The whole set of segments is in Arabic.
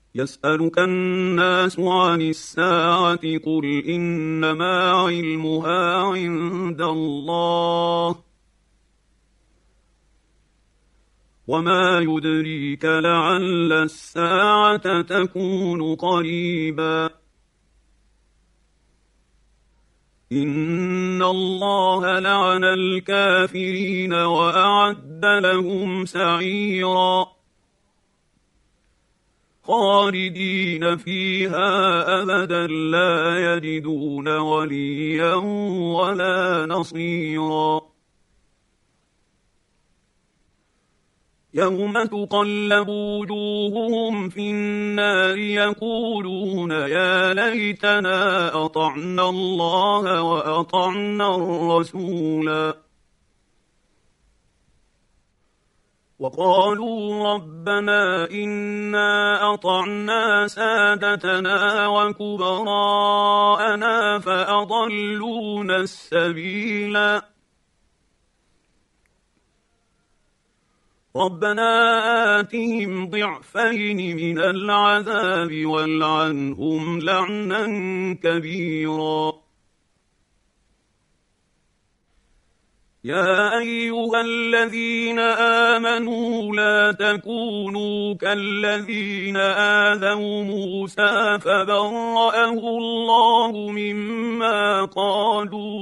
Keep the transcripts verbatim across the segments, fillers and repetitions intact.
يسألك الناس عن الساعة قل إنما علمها عند الله وما يدريك لعل الساعة تكون قريبا إن الله لعن الكافرين وأعد لهم سعيرا خالدين فيها أبدا لا يجدون وليا ولا نصيرا يوم تقلب وجوههم في النار يقولون يا ليتنا أطعنا الله وأطعنا الرسولا وقالوا ربنا إنا أطعنا سادتنا وكبراءنا فأضلونا السبيلا ربنا آتهم ضعفين من العذاب والعنهم لعنا كبيرا يا أيها الذين آمنوا لا تكونوا كالذين آذوا موسى فبرأه الله مما قالوا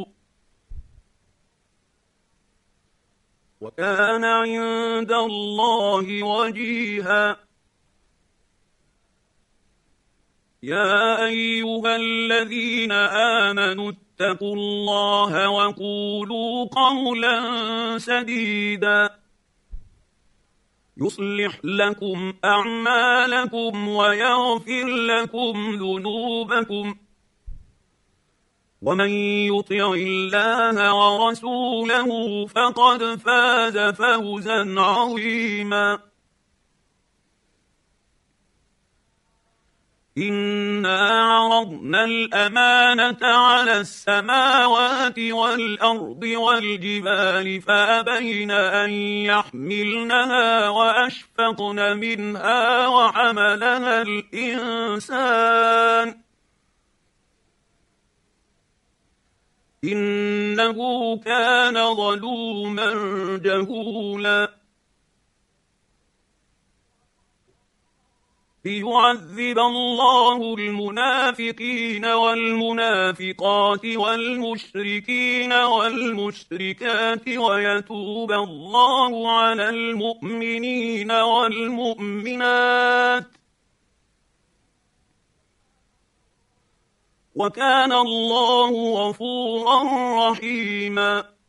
وكان عند الله وجيها يا أيها الذين آمنوا اتقوا الله وقولوا قولا سديدا يصلح لكم أعمالكم ويغفر لكم ذنوبكم ومن يطع الله ورسوله فقد فاز فوزا عظيما إنا عرضنا الأمانة على السماوات والأرض والجبال فأبين أن يحملنها وأشفقن منها وحملها الإنسان إنه كان ظلوما جهولا ليعذب الله المنافقين والمنافقات والمشركين والمشركات ويتوب الله على المؤمنين والمؤمنات وكان الله غفورا رحيما